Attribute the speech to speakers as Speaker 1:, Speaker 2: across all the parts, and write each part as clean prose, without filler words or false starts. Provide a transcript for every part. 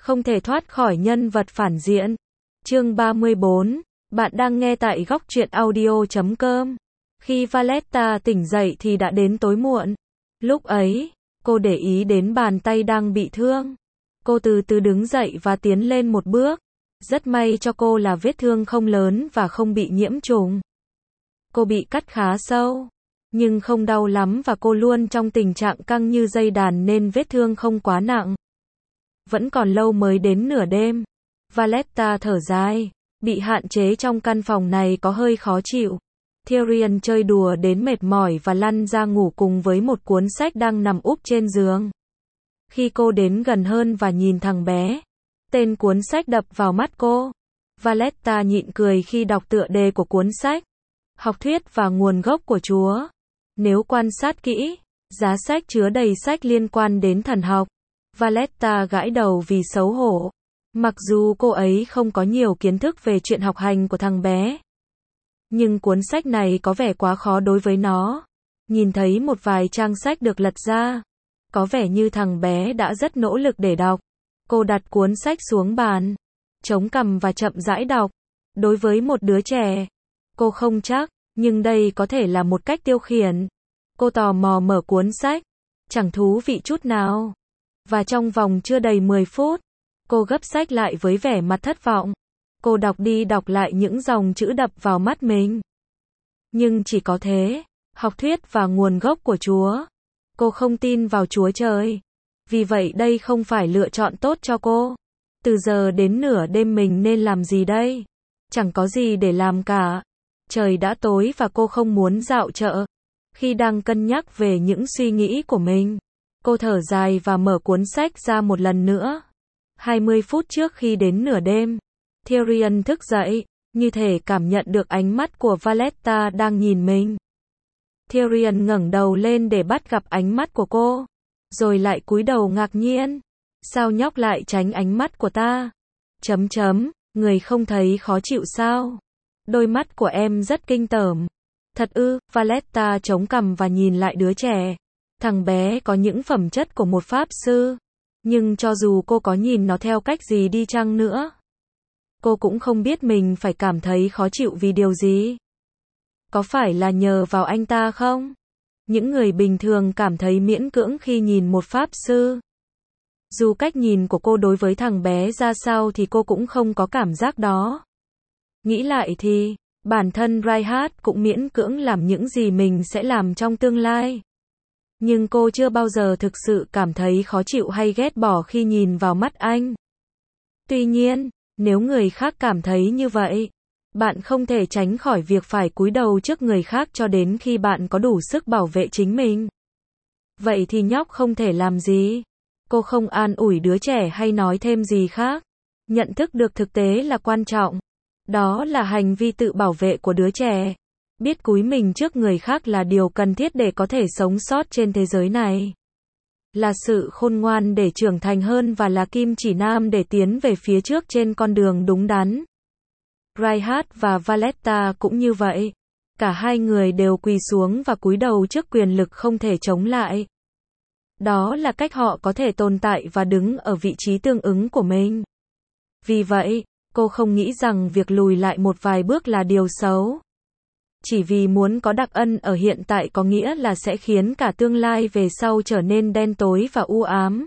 Speaker 1: Không thể thoát khỏi nhân vật phản diện. Chương 34. Bạn đang nghe tại góc truyện audio.com. Khi Valletta tỉnh dậy thì đã đến tối muộn. Lúc ấy, cô để ý đến bàn tay đang bị thương. Cô từ từ đứng dậy và tiến lên một bước. Rất may cho cô là vết thương không lớn và không bị nhiễm trùng. Cô bị cắt khá sâu, nhưng không đau lắm và cô luôn trong tình trạng căng như dây đàn nên vết thương không quá nặng. Vẫn còn lâu mới đến nửa đêm. Valletta thở dài. Bị hạn chế trong căn phòng này có hơi khó chịu. Tyrion chơi đùa đến mệt mỏi và lăn ra ngủ cùng với một cuốn sách đang nằm úp trên giường. Khi cô đến gần hơn và nhìn thằng bé, tên cuốn sách đập vào mắt cô. Valletta nhịn cười khi đọc tựa đề của cuốn sách. Học thuyết và nguồn gốc của Chúa. Nếu quan sát kỹ, giá sách chứa đầy sách liên quan đến thần học. Valletta gãi đầu vì xấu hổ. Mặc dù cô ấy không có nhiều kiến thức về chuyện học hành của thằng bé, nhưng cuốn sách này có vẻ quá khó đối với nó. Nhìn thấy một vài trang sách được lật ra, có vẻ như thằng bé đã rất nỗ lực để đọc. Cô đặt cuốn sách xuống bàn, chống cằm và chậm rãi đọc. Đối với một đứa trẻ, cô không chắc, nhưng đây có thể là một cách tiêu khiển. Cô tò mò mở cuốn sách, chẳng thú vị chút nào. Và trong vòng chưa đầy 10 phút, cô gấp sách lại với vẻ mặt thất vọng. Cô đọc đi đọc lại những dòng chữ đập vào mắt mình. Nhưng chỉ có thế. Học thuyết và nguồn gốc của Chúa. Cô không tin vào Chúa Trời. Vì vậy đây không phải lựa chọn tốt cho cô. Từ giờ đến nửa đêm mình nên làm gì đây? Chẳng có gì để làm cả. Trời đã tối và cô không muốn dạo chợ. Khi đang cân nhắc về những suy nghĩ của mình, cô thở dài và mở cuốn sách ra một lần nữa. 20 phút trước khi đến nửa đêm, Tyrion thức dậy, như thể cảm nhận được ánh mắt của Valletta đang nhìn mình. Tyrion ngẩng đầu lên để bắt gặp ánh mắt của cô, rồi lại cúi đầu ngạc nhiên. Sao nhóc lại tránh ánh mắt của ta? Người không thấy khó chịu sao? Đôi mắt của em rất kinh tởm. Thật ư? Valletta chống cằm và nhìn lại đứa trẻ. Thằng bé có những phẩm chất của một pháp sư. Nhưng cho dù cô có nhìn nó theo cách gì đi chăng nữa, cô cũng không biết mình phải cảm thấy khó chịu vì điều gì. Có phải là nhờ vào anh ta không? Những người bình thường cảm thấy miễn cưỡng khi nhìn một pháp sư. Dù cách nhìn của cô đối với thằng bé ra sao thì cô cũng không có cảm giác đó. Nghĩ lại thì, bản thân Reinhardt cũng miễn cưỡng làm những gì mình sẽ làm trong tương lai. Nhưng cô chưa bao giờ thực sự cảm thấy khó chịu hay ghét bỏ khi nhìn vào mắt anh. Tuy nhiên, nếu người khác cảm thấy như vậy, bạn không thể tránh khỏi việc phải cúi đầu trước người khác cho đến khi bạn có đủ sức bảo vệ chính mình. Vậy thì nhóc không thể làm gì? Cô không an ủi đứa trẻ hay nói thêm gì khác. Nhận thức được thực tế là quan trọng. Đó là hành vi tự bảo vệ của đứa trẻ. Biết cúi mình trước người khác là điều cần thiết để có thể sống sót trên thế giới này. Là sự khôn ngoan để trưởng thành hơn và là kim chỉ nam để tiến về phía trước trên con đường đúng đắn. Reinhardt và Valletta cũng như vậy. Cả hai người đều quỳ xuống và cúi đầu trước quyền lực không thể chống lại. Đó là cách họ có thể tồn tại và đứng ở vị trí tương ứng của mình. Vì vậy, cô không nghĩ rằng việc lùi lại một vài bước là điều xấu. Chỉ vì muốn có đặc ân ở hiện tại có nghĩa là sẽ khiến cả tương lai về sau trở nên đen tối và u ám.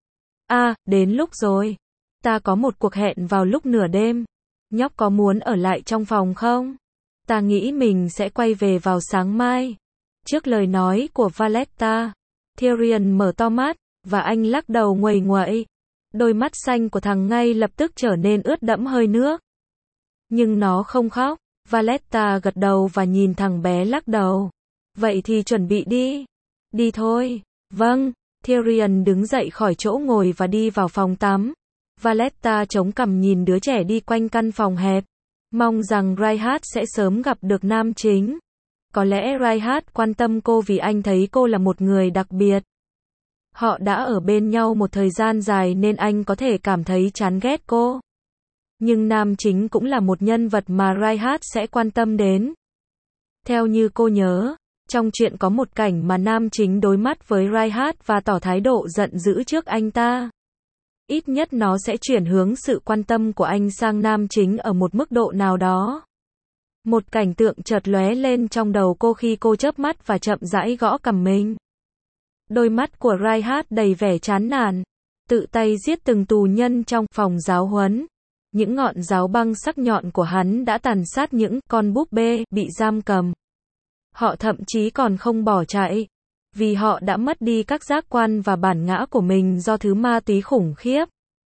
Speaker 1: Đến lúc rồi. Ta có một cuộc hẹn vào lúc nửa đêm. Nhóc có muốn ở lại trong phòng không? Ta nghĩ mình sẽ quay về vào sáng mai. Trước lời nói của Valletta, Tyrion mở to mắt, và anh lắc đầu nguầy nguậy. Đôi mắt xanh của thằng ngay lập tức trở nên ướt đẫm hơi nước. Nhưng nó không khóc. Valletta gật đầu và nhìn thằng bé lắc đầu. Vậy thì chuẩn bị đi. Đi thôi. Vâng. Tyrion đứng dậy khỏi chỗ ngồi và đi vào phòng tắm. Valletta chống cằm nhìn đứa trẻ đi quanh căn phòng hẹp. Mong rằng Reinhardt sẽ sớm gặp được nam chính. Có lẽ Reinhardt quan tâm cô vì anh thấy cô là một người đặc biệt. Họ đã ở bên nhau một thời gian dài nên anh có thể cảm thấy chán ghét cô. Nhưng nam chính cũng là một nhân vật mà Reinhardt sẽ quan tâm đến. Theo như cô nhớ, trong chuyện có một cảnh mà nam chính đối mắt với Reinhardt và tỏ thái độ giận dữ trước anh ta. Ít nhất nó sẽ chuyển hướng sự quan tâm của anh sang nam chính ở một mức độ nào đó. Một cảnh tượng chợt lóe lên trong đầu cô khi cô chớp mắt và chậm rãi gõ cằm mình. Đôi mắt của Reinhardt đầy vẻ chán nản. Tự tay giết từng tù nhân trong phòng giáo huấn. Những ngọn giáo băng sắc nhọn của hắn đã tàn sát những con búp bê bị giam cầm. Họ thậm chí còn không bỏ chạy. Vì họ đã mất đi các giác quan và bản ngã của mình do thứ ma túy khủng khiếp.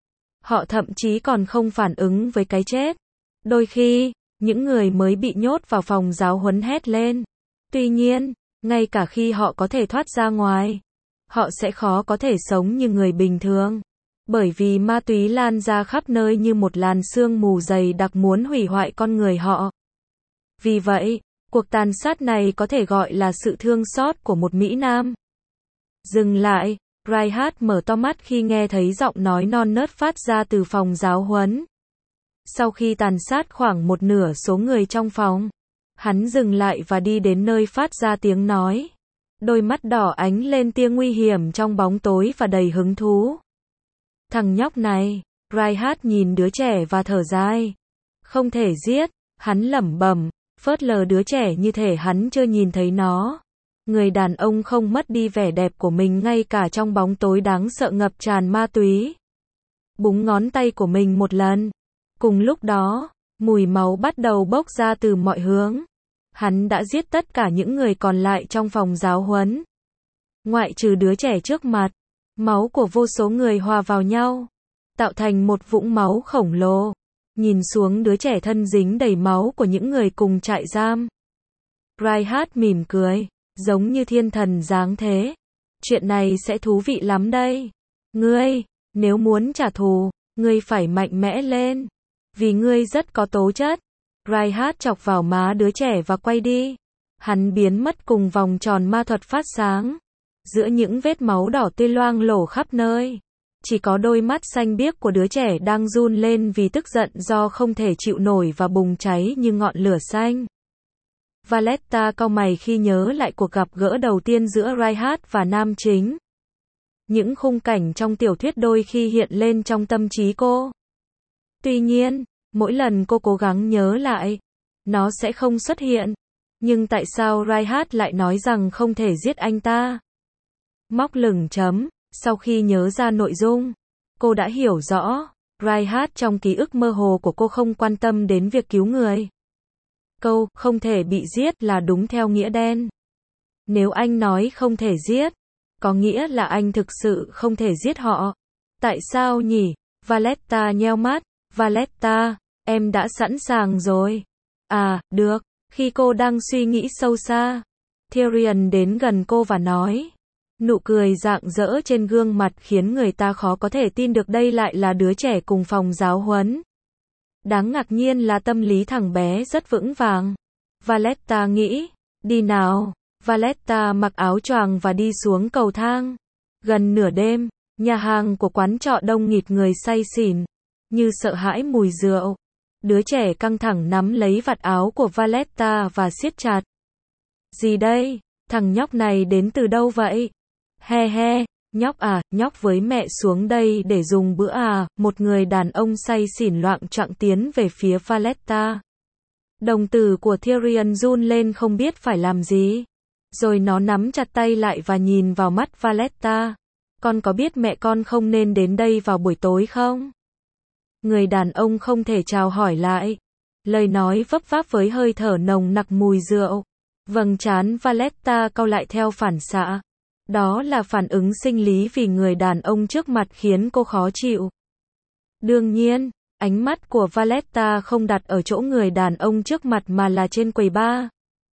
Speaker 1: Họ thậm chí còn không phản ứng với cái chết. Đôi khi, những người mới bị nhốt vào phòng giáo huấn hét lên. Tuy nhiên, ngay cả khi họ có thể thoát ra ngoài, họ sẽ khó có thể sống như người bình thường. Bởi vì ma túy lan ra khắp nơi như một làn sương mù dày đặc muốn hủy hoại con người họ. Vì vậy, cuộc tàn sát này có thể gọi là sự thương xót của một Mỹ Nam. Dừng lại, Reinhardt mở to mắt khi nghe thấy giọng nói non nớt phát ra từ phòng giáo huấn. Sau khi tàn sát khoảng một nửa số người trong phòng, hắn dừng lại và đi đến nơi phát ra tiếng nói. Đôi mắt đỏ ánh lên tia nguy hiểm trong bóng tối và đầy hứng thú. Thằng nhóc này, Reinhardt nhìn đứa trẻ và thở dài. Không thể giết, hắn lẩm bẩm, phớt lờ đứa trẻ như thể hắn chưa nhìn thấy nó. Người đàn ông không mất đi vẻ đẹp của mình ngay cả trong bóng tối đáng sợ ngập tràn ma túy. Búng ngón tay của mình một lần. Cùng lúc đó, mùi máu bắt đầu bốc ra từ mọi hướng. Hắn đã giết tất cả những người còn lại trong phòng giáo huấn. Ngoại trừ đứa trẻ trước mặt, máu của vô số người hòa vào nhau, tạo thành một vũng máu khổng lồ. Nhìn xuống đứa trẻ thân dính đầy máu của những người cùng trại giam. Reinhardt mỉm cười, giống như thiên thần giáng thế. Chuyện này sẽ thú vị lắm đây. Ngươi, nếu muốn trả thù, ngươi phải mạnh mẽ lên. Vì ngươi rất có tố chất. Reinhardt chọc vào má đứa trẻ và quay đi. Hắn biến mất cùng vòng tròn ma thuật phát sáng. Giữa những vết máu đỏ tươi loang lổ khắp nơi. Chỉ có đôi mắt xanh biếc của đứa trẻ đang run lên vì tức giận do không thể chịu nổi và bùng cháy như ngọn lửa xanh. Valletta cau mày khi nhớ lại cuộc gặp gỡ đầu tiên giữa Reinhardt và nam chính. Những khung cảnh trong tiểu thuyết đôi khi hiện lên trong tâm trí cô. Tuy nhiên, mỗi lần cô cố gắng nhớ lại, nó sẽ không xuất hiện. Nhưng tại sao Reinhardt lại nói rằng không thể giết anh ta? Móc lửng chấm. Sau khi nhớ ra nội dung, cô đã hiểu rõ, Reinhardt trong ký ức mơ hồ của cô không quan tâm đến việc cứu người. Câu không thể bị giết là đúng theo nghĩa đen. Nếu anh nói không thể giết, có nghĩa là anh thực sự không thể giết họ. Tại sao nhỉ? Valletta nheo mắt. Valletta, em đã sẵn sàng rồi. À, được. Khi cô đang suy nghĩ sâu xa, Tyrion đến gần cô và nói. Nụ cười rạng rỡ trên gương mặt khiến người ta khó có thể tin được đây lại là đứa trẻ cùng phòng giáo huấn. Đáng ngạc nhiên là tâm lý thằng bé rất vững vàng. Valletta nghĩ, đi nào. Valletta mặc áo choàng và đi xuống cầu thang. Gần nửa đêm, nhà hàng của quán trọ đông nghịt người say xỉn, như sợ hãi mùi rượu. Đứa trẻ căng thẳng nắm lấy vạt áo của Valletta và siết chặt. Gì đây? Thằng nhóc này đến từ đâu vậy? He he, nhóc à, nhóc với mẹ xuống đây để dùng bữa à? Một người đàn ông say xỉn loạng choạng tiến về phía Valletta. Đồng tử của Tyrion run lên không biết phải làm gì. Rồi nó nắm chặt tay lại và nhìn vào mắt Valletta. Con có biết mẹ con không nên đến đây vào buổi tối không? Người đàn ông không thể chào hỏi lại. Lời nói vấp váp với hơi thở nồng nặc mùi rượu. Vầng trán Valletta cau lại theo phản xạ. Đó là phản ứng sinh lý vì người đàn ông trước mặt khiến cô khó chịu. Đương nhiên, ánh mắt của Valletta không đặt ở chỗ người đàn ông trước mặt mà là trên quầy bar.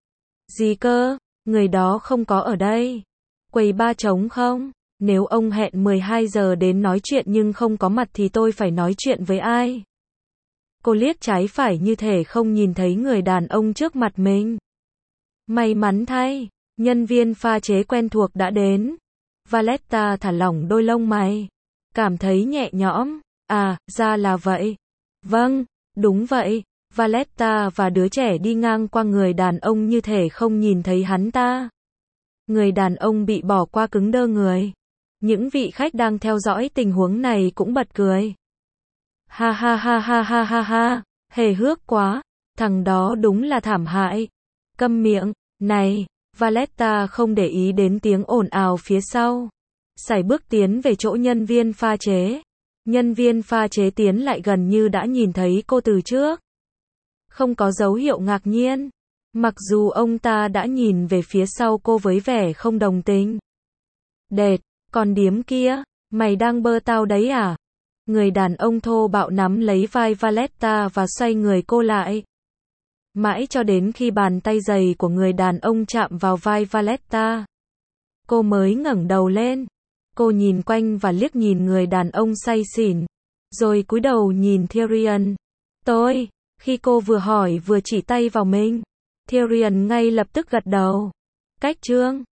Speaker 1: Gì cơ? Người đó không có ở đây. Quầy bar trống không? Nếu ông hẹn 12 giờ đến nói chuyện nhưng không có mặt thì tôi phải nói chuyện với ai? Cô liếc trái phải như thể không nhìn thấy người đàn ông trước mặt mình. May mắn thay, nhân viên pha chế quen thuộc đã đến. Valletta thả lỏng đôi lông mày, cảm thấy nhẹ nhõm. À, ra là vậy. Vâng, đúng vậy. Valletta và đứa trẻ đi ngang qua người đàn ông như thể không nhìn thấy hắn ta. Người đàn ông bị bỏ qua cứng đơ người. Những vị khách đang theo dõi tình huống này cũng bật cười. Ha ha ha ha ha ha ha, hề hước quá, thằng đó đúng là thảm hại. Câm miệng, này, Valletta không để ý đến tiếng ồn ào phía sau. Sải bước tiến về chỗ nhân viên pha chế. Nhân viên pha chế tiến lại gần như đã nhìn thấy cô từ trước. Không có dấu hiệu ngạc nhiên. Mặc dù ông ta đã nhìn về phía sau cô với vẻ không đồng tình. Đệt, còn điếm kia, mày đang bơ tao đấy à? Người đàn ông thô bạo nắm lấy vai Valletta và xoay người cô lại. Mãi cho đến khi bàn tay dày của người đàn ông chạm vào vai Valletta, cô mới ngẩng đầu lên. Cô nhìn quanh và liếc nhìn người đàn ông say xỉn, rồi cúi đầu nhìn Tyrion. Tôi, khi cô vừa hỏi vừa chỉ tay vào mình, Tyrion ngay lập tức gật đầu. Cách chương